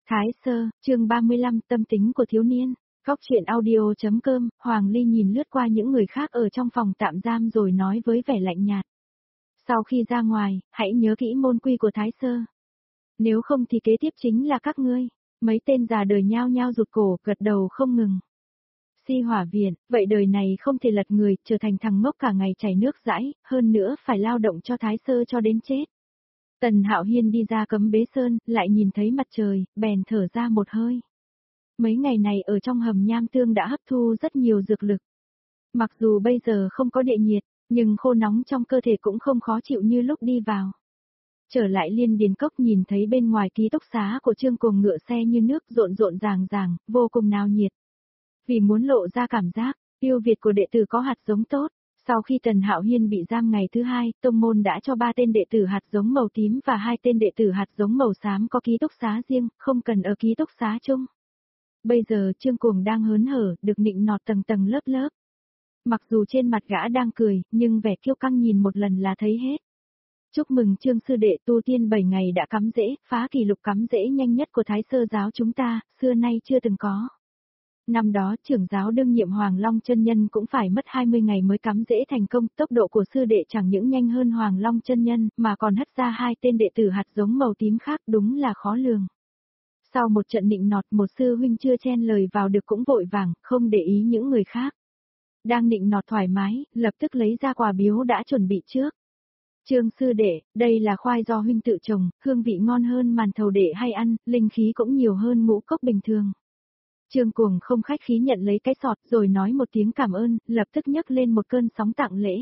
Thái Sơ, chương 35, tâm tính của thiếu niên. Góc truyện audio.com, Hoàng Ly nhìn lướt qua những người khác ở trong phòng tạm giam rồi nói với vẻ lạnh nhạt. Sau khi ra ngoài, hãy nhớ kỹ môn quy của Thái Sơ. Nếu không thì kế tiếp chính là các ngươi. Mấy tên già đời nhao nhao rụt cổ, gật đầu không ngừng. Si Hỏa Viện, vậy đời này không thể lật người, trở thành thằng ngốc cả ngày chảy nước dãi, hơn nữa phải lao động cho Thái Sơ cho đến chết. Tần Hạo Hiên đi ra Cấm Bế Sơn, lại nhìn thấy mặt trời, bèn thở ra một hơi. Mấy ngày này ở trong hầm nham tương đã hấp thu rất nhiều dược lực. Mặc dù bây giờ không có địa nhiệt, nhưng khô nóng trong cơ thể cũng không khó chịu như lúc đi vào. Trở lại Liên Điền Cốc nhìn thấy bên ngoài ký túc xá của Trương Cuồng ngựa xe như nước rộn rộn ràng ràng, vô cùng náo nhiệt. Vì muốn lộ ra cảm giác, yêu Việt của đệ tử có hạt giống tốt. Sau khi Tần Hạo Hiên bị giam ngày thứ 2, tông môn đã cho 3 tên đệ tử hạt giống màu tím và 2 tên đệ tử hạt giống màu xám có ký túc xá riêng, không cần ở ký túc xá chung. Bây giờ Trương Cuồng đang hớn hở, được nịnh nọt tầng tầng lớp lớp. Mặc dù trên mặt gã đang cười, nhưng vẻ kiêu căng nhìn một lần là thấy hết. Chúc mừng Trương sư đệ tu tiên 7 ngày đã cắm rễ, phá kỷ lục cắm rễ nhanh nhất của Thái Sơ giáo chúng ta, xưa nay chưa từng có. Năm đó trưởng giáo đương nhiệm Hoàng Long chân nhân cũng phải mất 20 ngày mới cắm rễ thành công, tốc độ của sư đệ chẳng những nhanh hơn Hoàng Long chân nhân, mà còn hất ra 2 tên đệ tử hạt giống màu tím khác, đúng là khó lường. Sau một trận nịnh nọt, một sư huynh chưa chen lời vào được cũng vội vàng, không để ý những người khác. Đang nịnh nọt thoải mái, lập tức lấy ra quà biếu đã chuẩn bị trước. Trương sư đệ, đây là khoai do huynh tự trồng, hương vị ngon hơn màn thầu đệ hay ăn, linh khí cũng nhiều hơn ngũ cốc bình thường. Trương Cuồng không khách khí nhận lấy cái sọt rồi nói một tiếng cảm ơn, lập tức nhấc lên một cơn sóng tặng lễ.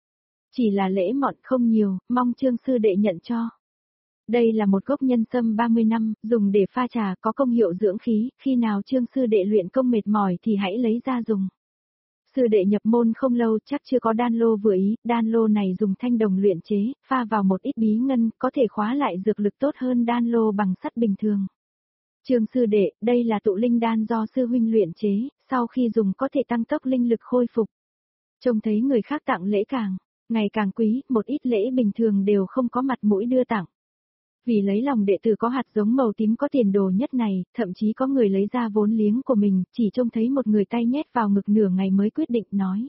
Chỉ là lễ mọn không nhiều, mong Trương sư đệ nhận cho. Đây là một gốc nhân sâm 30 năm, dùng để pha trà có công hiệu dưỡng khí, khi nào Trương sư đệ luyện công mệt mỏi thì hãy lấy ra dùng. Sư đệ nhập môn không lâu chắc chưa có đan lô vừa ý, đan lô này dùng thanh đồng luyện chế, pha vào một ít bí ngân, có thể khóa lại dược lực tốt hơn đan lô bằng sắt bình thường. Trương sư đệ, đây là tụ linh đan do sư huynh luyện chế, sau khi dùng có thể tăng tốc linh lực khôi phục. Trông thấy người khác tặng lễ ngày càng quý, một ít lễ bình thường đều không có mặt mũi đưa tặng. Vì lấy lòng đệ tử có hạt giống màu tím có tiền đồ nhất này, thậm chí có người lấy ra vốn liếng của mình, chỉ trông thấy một người tay nhét vào ngực nửa ngày mới quyết định nói.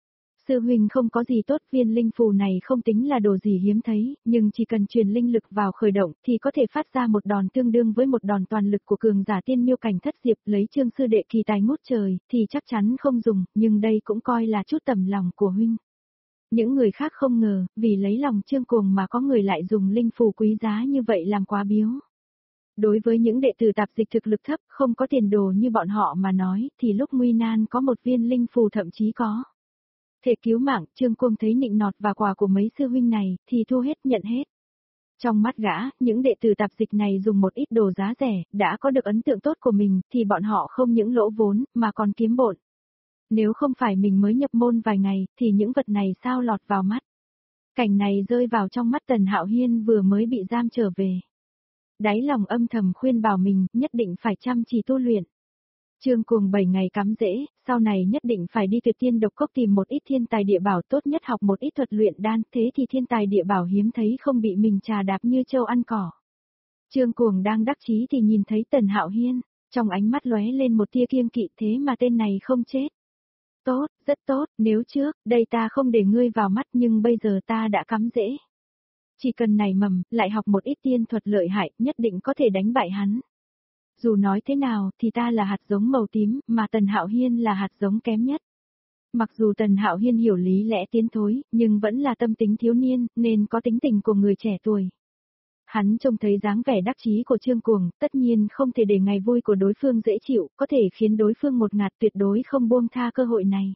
Sư huynh không có gì tốt, viên linh phù này không tính là đồ gì hiếm thấy, nhưng chỉ cần truyền linh lực vào khởi động thì có thể phát ra một đòn tương đương với một đòn toàn lực của cường giả tiên miêu cảnh thất diệp, lấy Trương sư đệ kỳ tài ngút trời thì chắc chắn không dùng, nhưng đây cũng coi là chút tầm lòng của huynh. Những người khác không ngờ, vì lấy lòng Trương Cuồng mà có người lại dùng linh phù quý giá như vậy làm quà biếu. Đối với những đệ tử tạp dịch thực lực thấp, không có tiền đồ như bọn họ mà nói, thì lúc nguy nan có một viên linh phù thậm chí có thể cứu mạng. Trương Cuồng thấy nịnh nọt và quà của mấy sư huynh này, thì thu hết nhận hết. Trong mắt gã, những đệ tử tạp dịch này dùng một ít đồ giá rẻ, đã có được ấn tượng tốt của mình, thì bọn họ không những lỗ vốn, mà còn kiếm bộn. Nếu không phải mình mới nhập môn vài ngày, thì những vật này sao lọt vào mắt. Cảnh này rơi vào trong mắt Tần Hạo Hiên vừa mới bị giam trở về. Đáy lòng âm thầm khuyên bảo mình, nhất định phải chăm chỉ tu luyện. Trương Cuồng 7 ngày cắm rễ, sau này nhất định phải đi Tuyệt Tiên Độc Cốc tìm một ít thiên tài địa bảo, tốt nhất học một ít thuật luyện đan, thế thì thiên tài địa bảo hiếm thấy không bị mình trà đạp như trâu ăn cỏ. Trương Cuồng đang đắc chí thì nhìn thấy Tần Hạo Hiên, trong ánh mắt lóe lên một tia kiêng kỵ, thế mà tên này không chết. Tốt, rất tốt, nếu trước, đây ta không để ngươi vào mắt nhưng bây giờ ta đã cắm rễ. Chỉ cần nảy mầm, lại học một ít tiên thuật lợi hại, nhất định có thể đánh bại hắn. Dù nói thế nào thì ta là hạt giống màu tím, mà Tần Hạo Hiên là hạt giống kém nhất. Mặc dù Tần Hạo Hiên hiểu lý lẽ tiến thối, nhưng vẫn là tâm tính thiếu niên, nên có tính tình của người trẻ tuổi. Hắn trông thấy dáng vẻ đắc chí của Trương Cuồng, tất nhiên không thể để ngày vui của đối phương dễ chịu, có thể khiến đối phương một ngạt, tuyệt đối không buông tha cơ hội này.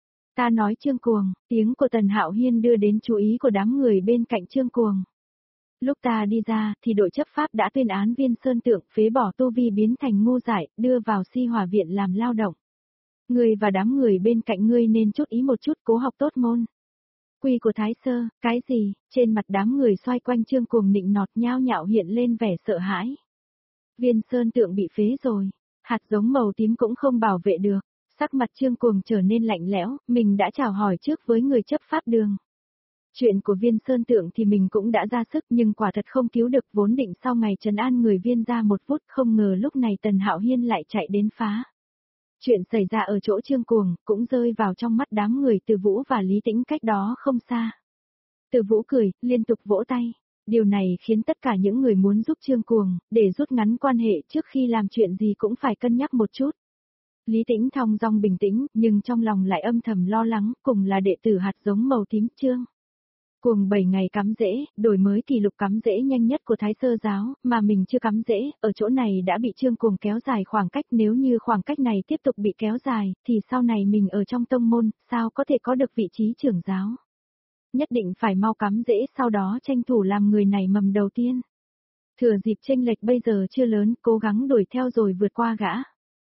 Ta nói Trương Cuồng, tiếng của Tần Hạo Hiên đưa đến chú ý của đám người bên cạnh Trương Cuồng. Lúc ta đi ra, thì đội chấp pháp đã tuyên án Viên Sơn Tượng phế bỏ tu vi biến thành ngu dại, đưa vào Si Hỏa Viện làm lao động. Ngươi và đám người bên cạnh ngươi nên chút ý một chút, cố học tốt môn. Quy của Thái Sơ, cái gì? Trên mặt đám người xoay quanh Trương Cuồng nịnh nọt nhao nhạo hiện lên vẻ sợ hãi. Viên Sơn Tượng bị phế rồi, hạt giống màu tím cũng không bảo vệ được. Sắc mặt Trương Cuồng trở nên lạnh lẽo, mình đã chào hỏi trước với người chấp pháp đường. Chuyện của Viên Sơn Tượng thì mình cũng đã ra sức nhưng quả thật không cứu được, vốn định sau ngày trấn an người Viên ra một phút, không ngờ lúc này Tần Hạo Hiên lại chạy đến phá. Chuyện xảy ra ở chỗ Trương Cuồng, cũng rơi vào trong mắt đám người Từ Vũ và Lý Tĩnh cách đó không xa. Từ Vũ cười, liên tục vỗ tay. Điều này khiến tất cả những người muốn giúp Trương Cuồng, để rút ngắn quan hệ trước khi làm chuyện gì cũng phải cân nhắc một chút. Lý Tĩnh thong dong bình tĩnh, nhưng trong lòng lại âm thầm lo lắng, cùng là đệ tử hạt giống màu tím Trương Cuồng 7 ngày cắm rễ, đổi mới kỷ lục cắm rễ nhanh nhất của Thái Sơ giáo, mà mình chưa cắm rễ, ở chỗ này đã bị Trương Cuồng kéo dài khoảng cách, nếu như khoảng cách này tiếp tục bị kéo dài, thì sau này mình ở trong tông môn, sao có thể có được vị trí trưởng giáo. Nhất định phải mau cắm rễ, sau đó tranh thủ làm người này mầm đầu tiên. Thừa dịp chênh lệch bây giờ chưa lớn, cố gắng đuổi theo rồi vượt qua gã.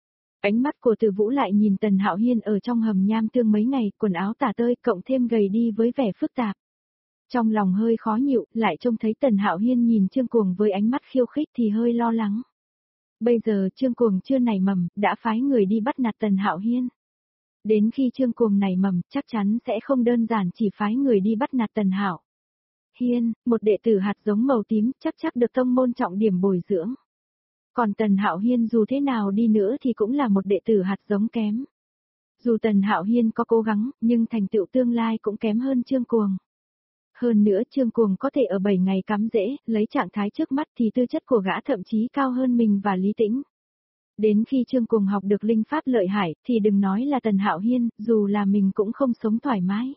Ánh mắt của Từ Vũ lại nhìn Tần Hạo Hiên ở trong hầm nham tương mấy ngày, quần áo tả tơi, cộng thêm gầy đi với vẻ phức tạp. Trong lòng hơi khó nhịu, lại trông thấy Tần Hạo Hiên nhìn Trương Cuồng với ánh mắt khiêu khích thì hơi lo lắng. Bây giờ Trương Cuồng chưa nảy mầm, đã phái người đi bắt nạt Tần Hạo Hiên. Đến khi Trương Cuồng nảy mầm, chắc chắn sẽ không đơn giản chỉ phái người đi bắt nạt Tần Hạo Hiên, một đệ tử hạt giống màu tím, chắc được tông môn trọng điểm bồi dưỡng. Còn Tần Hạo Hiên dù thế nào đi nữa thì cũng là một đệ tử hạt giống kém. Dù Tần Hạo Hiên có cố gắng, nhưng thành tựu tương lai cũng kém hơn Trương Cuồng. Hơn nữa Trương Cuồng có thể ở 7 ngày cắm rễ, lấy trạng thái trước mắt thì tư chất của gã thậm chí cao hơn mình và Lý Tĩnh. Đến khi Trương Cuồng học được linh pháp lợi hại thì đừng nói là Tần Hạo Hiên, dù là mình cũng không sống thoải mái.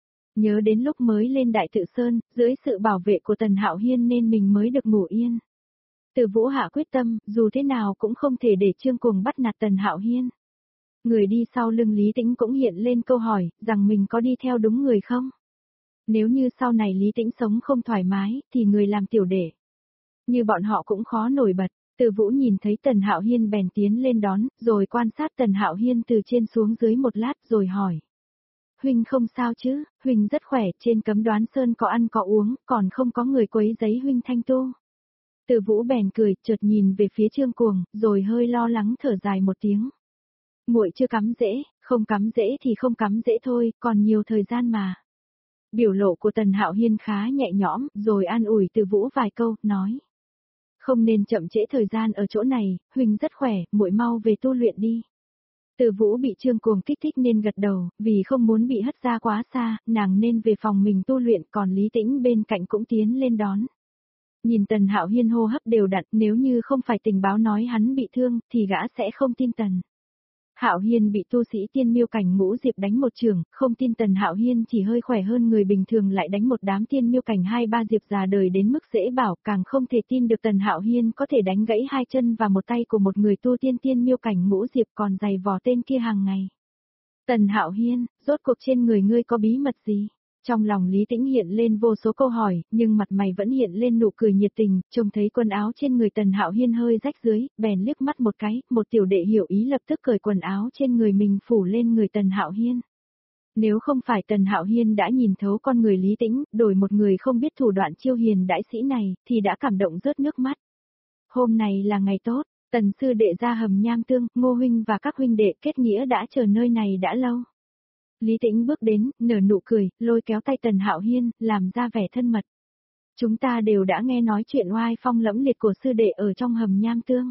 Nhớ đến lúc mới lên Đại Tự Sơn, dưới sự bảo vệ của Tần Hạo Hiên nên mình mới được ngủ yên. Từ Vũ hạ quyết tâm, dù thế nào cũng không thể để Trương Cuồng bắt nạt Tần Hạo Hiên. Người đi sau lưng Lý Tĩnh cũng hiện lên câu hỏi, rằng mình có đi theo đúng người không? Nếu như sau này Lý Tĩnh sống không thoải mái, thì người làm tiểu đệ như bọn họ cũng khó nổi bật. Từ Vũ nhìn thấy Tần Hạo Hiên bèn tiến lên đón, rồi quan sát Tần Hạo Hiên từ trên xuống dưới một lát rồi hỏi. Huynh không sao chứ, Huynh rất khỏe, trên Cấm Đoán Sơn có ăn có uống, còn không có người quấy rầy Huynh thanh tu. Từ Vũ bèn cười, chợt nhìn về phía Trương Cuồng, rồi hơi lo lắng thở dài một tiếng. Muội chưa cắm rễ, không cắm rễ thì không cắm rễ thôi, còn nhiều thời gian mà. Biểu lộ của Tần Hạo Hiên khá nhẹ nhõm, rồi an ủi Từ Vũ vài câu, nói. Không nên chậm trễ thời gian ở chỗ này, Huynh rất khỏe, muội mau về tu luyện đi. Từ Vũ bị Trương Cuồng kích thích nên gật đầu, vì không muốn bị hất ra quá xa, nàng nên về phòng mình tu luyện, còn Lý Tĩnh bên cạnh cũng tiến lên đón. Nhìn Tần Hạo Hiên hô hấp đều đặn, nếu như không phải tình báo nói hắn bị thương, thì gã sẽ không tin Tần Hạo Hiên bị tu sĩ tiên miêu cảnh Ngũ Diệp đánh một trường, không tin Tần Hạo Hiên chỉ hơi khỏe hơn người bình thường lại đánh một đám tiên miêu cảnh 2-3 diệp già đời đến mức dễ bảo, càng không thể tin được Tần Hạo Hiên có thể đánh gãy 2 chân và một tay của một người tu tiên miêu cảnh Ngũ Diệp còn giày vò tên kia hàng ngày. Tần Hạo Hiên, rốt cuộc trên người ngươi có bí mật gì? Trong lòng Lý Tĩnh hiện lên vô số câu hỏi, nhưng mặt mày vẫn hiện lên nụ cười nhiệt tình, trông thấy quần áo trên người Tần Hạo Hiên hơi rách dưới, bèn liếc mắt một cái, một tiểu đệ hiểu ý lập tức cởi quần áo trên người mình phủ lên người Tần Hạo Hiên. Nếu không phải Tần Hạo Hiên đã nhìn thấu con người Lý Tĩnh, đổi một người không biết thủ đoạn chiêu hiền đãi sĩ này, thì đã cảm động rớt nước mắt. Hôm này là ngày tốt, Tần sư đệ ra hầm nham tương, Ngô huynh và các huynh đệ kết nghĩa đã chờ nơi này đã lâu. Lý Tĩnh bước đến, nở nụ cười, lôi kéo tay Tần Hạo Hiên, làm ra vẻ thân mật. Chúng ta đều đã nghe nói chuyện oai phong lẫm liệt của sư đệ ở trong hầm nham tương.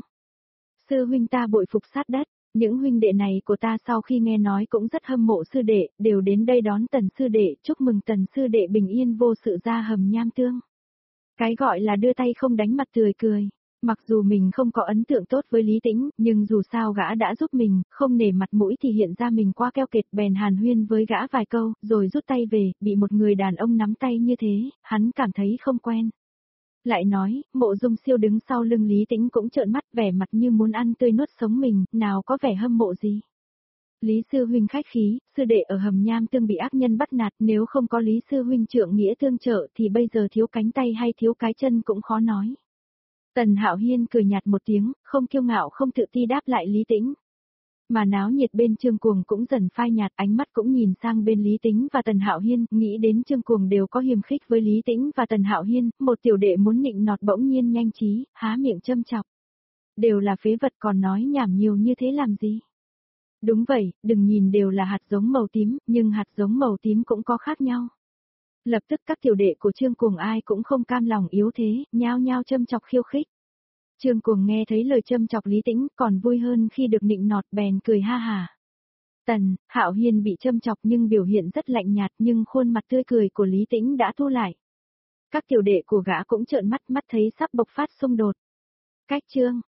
Sư huynh ta bội phục sát đất, những huynh đệ này của ta sau khi nghe nói cũng rất hâm mộ sư đệ, đều đến đây đón Tần sư đệ, chúc mừng Tần sư đệ bình yên vô sự ra hầm nham tương. Cái gọi là đưa tay không đánh mặt tươi cười. Mặc dù mình không có ấn tượng tốt với Lý Tĩnh, nhưng dù sao gã đã giúp mình, không nể mặt mũi thì hiện ra mình quá keo kiệt, bèn hàn huyên với gã vài câu, rồi rút tay về, bị một người đàn ông nắm tay như thế, hắn cảm thấy không quen. Lại nói, Mộ Dung Siêu đứng sau lưng Lý Tĩnh cũng trợn mắt, vẻ mặt như muốn ăn tươi nuốt sống mình, nào có vẻ hâm mộ gì. Lý sư huynh khách khí, sư đệ ở hầm nham tương bị ác nhân bắt nạt, nếu không có Lý sư huynh trượng nghĩa tương trợ thì bây giờ thiếu cánh tay hay thiếu cái chân cũng khó nói. Tần Hạo Hiên cười nhạt một tiếng, không kiêu ngạo không tự ti đáp lại Lý Tĩnh. Mà náo nhiệt bên Trương Cuồng cũng dần phai nhạt, ánh mắt cũng nhìn sang bên Lý Tĩnh và Tần Hạo Hiên, nghĩ đến Trương Cuồng đều có hiềm khích với Lý Tĩnh và Tần Hạo Hiên, một tiểu đệ muốn nịnh nọt bỗng nhiên nhanh trí, há miệng châm chọc. Đều là phế vật còn nói nhảm nhiều như thế làm gì? Đúng vậy, đừng nhìn đều là hạt giống màu tím, nhưng hạt giống màu tím cũng có khác nhau. Lập tức các tiểu đệ của Trương Cuồng ai cũng không cam lòng yếu thế, nhao nhao châm chọc khiêu khích. Trương Cuồng nghe thấy lời châm chọc Lý Tĩnh còn vui hơn khi được nịnh nọt bèn cười ha hả. Tần, Hạo Hiên bị châm chọc nhưng biểu hiện rất lạnh nhạt nhưng khuôn mặt tươi cười của Lý Tĩnh đã thu lại. Các tiểu đệ của gã cũng trợn mắt thấy sắp bộc phát xung đột. Cách Trương